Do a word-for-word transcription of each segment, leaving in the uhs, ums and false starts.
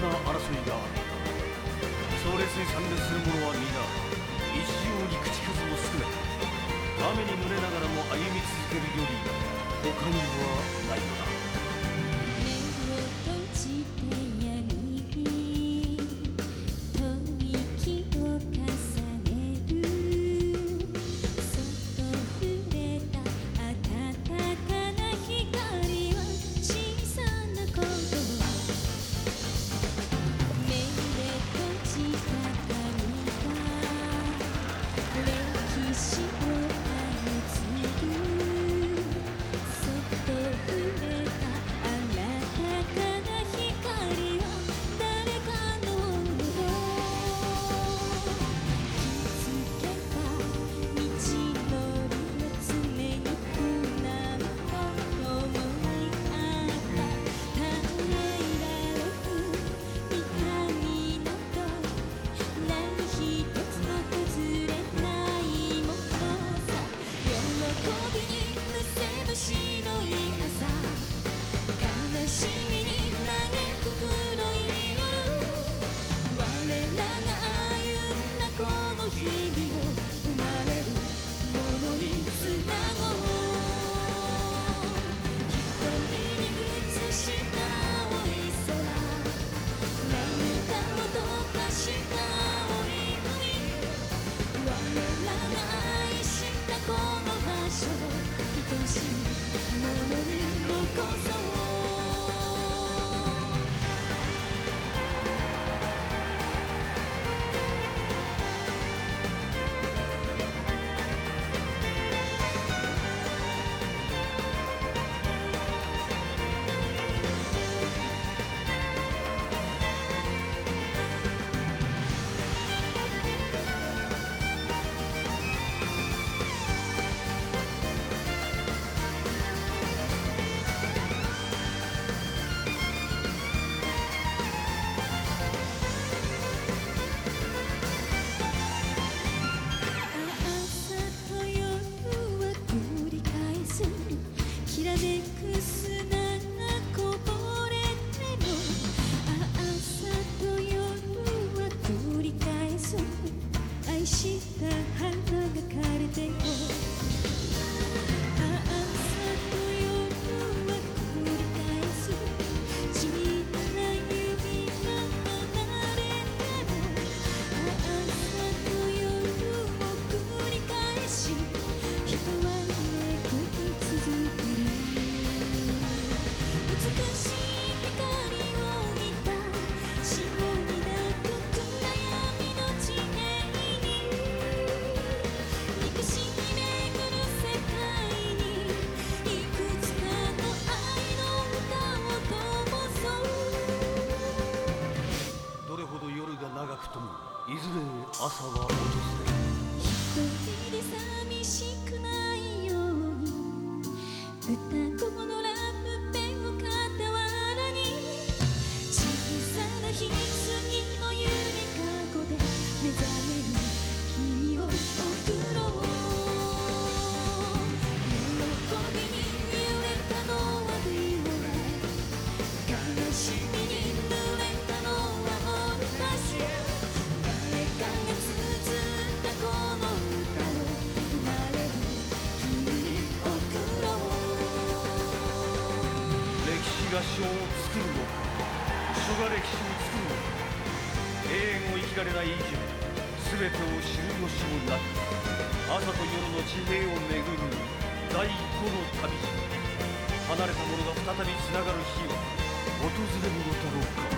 な争いがあった。壮烈に参列する者は皆一様に口数も少なく、雨に濡れながらも歩み続けるより他にはないのだ。長くともいずれ朝は訪れる。 一人で寂しくないように歌子のラップペンを傍らに小さな棺の揺れかごで目覚める君を送ろう。喜びに揺れたのはビオラ、悲しみに濡れたのはオルタシア。誰かが綴ったこの歌を生まれる君に送ろう。 歴史が書を作るのか、書が歴史を作るのか。永遠を生きられない以上、全てを知る由もなく、朝と夜の地平を巡る第五の旅路。離れた者が再びつながる日は訪れるのだろうか。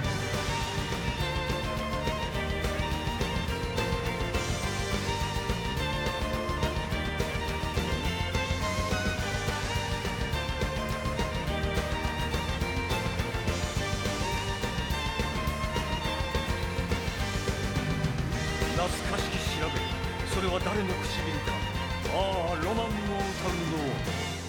懐かしき調べ、それは誰の唇か。ああ、ロマンを歌うの